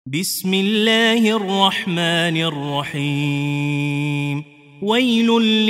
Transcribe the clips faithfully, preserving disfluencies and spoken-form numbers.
بسم الله الرحمن الرحيم. ويل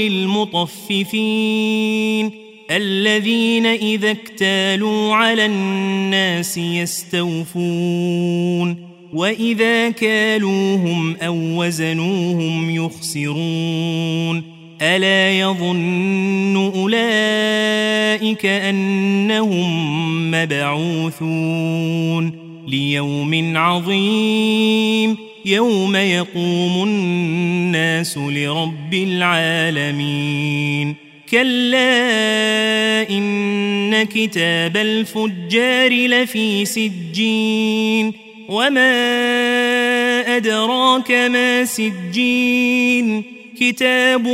للمطففين الذين إذا اكتالوا على الناس يستوفون وإذا كالوهم أو وزنوهم يخسرون ألا يظن أولئك أنهم مبعوثون ليوم عظيم يوم يقوم الناس لرب العالمين. كلا إن كتاب الفجار لفي سجين وما أدراك ما سجين كتاب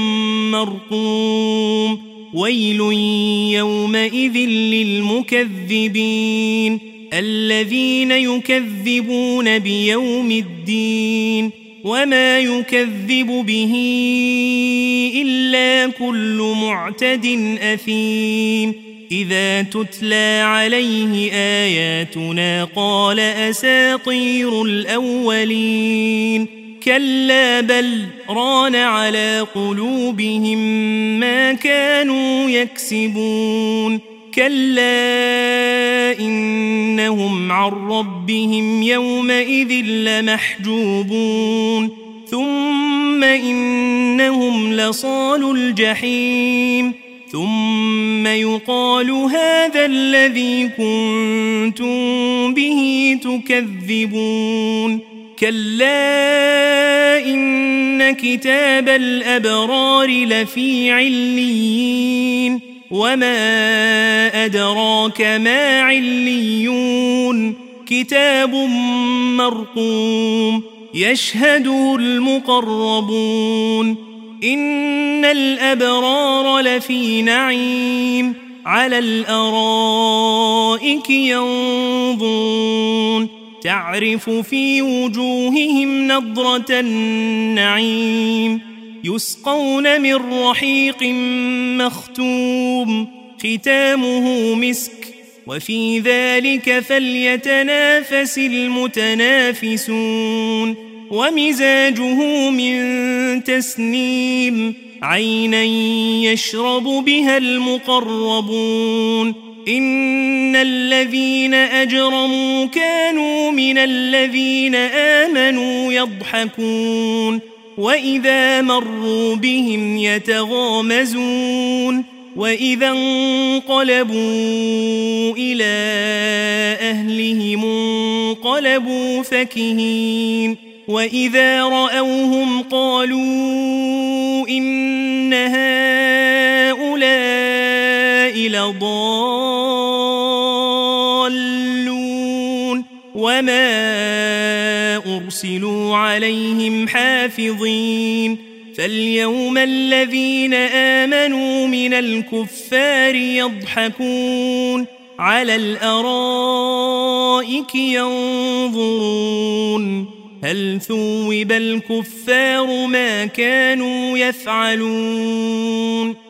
مرقوم. ويل يومئذ للمكذبين الذين يكذبون بيوم الدين وما يكذب به إلا كل معتد أثيم. إذا تتلى عليه آياتنا قال أساطير الأولين. كلا بل ران على قلوبهم ما كانوا يكسبون. كلا إنهم عن ربهم يومئذ لمحجوبون ثم إنهم لصالو الجحيم ثم يقال هذا الذي كنتم به تكذبون. كلا إن كتاب الأبرار لفي عليين وما أدراك ما عليون كتاب مرقوم يشهده المقربون. إن الأبرار لفي نعيم على الأرائك ينظرون تعرف في وجوههم نضرة النعيم يسقون من رحيق مختوم ختامه مسك وفي ذلك فليتنافس المتنافسون. ومزاجه من تسنيم عينا يشرب بها المقربون. إن الذين أجرموا كانوا من الذين آمنوا يضحكون وإذا مروا بهم يتغامزون وإذا انقلبوا إلى أهلهم انقلبوا فكهين وإذا رأوهم قالوا إن هؤلاء لضالون وما أرسلوا عليهم حافظين. فاليوم الذين آمنوا من الكفار يضحكون على الأرائك ينظرون هل ثوب الكفار ما كانوا يفعلون.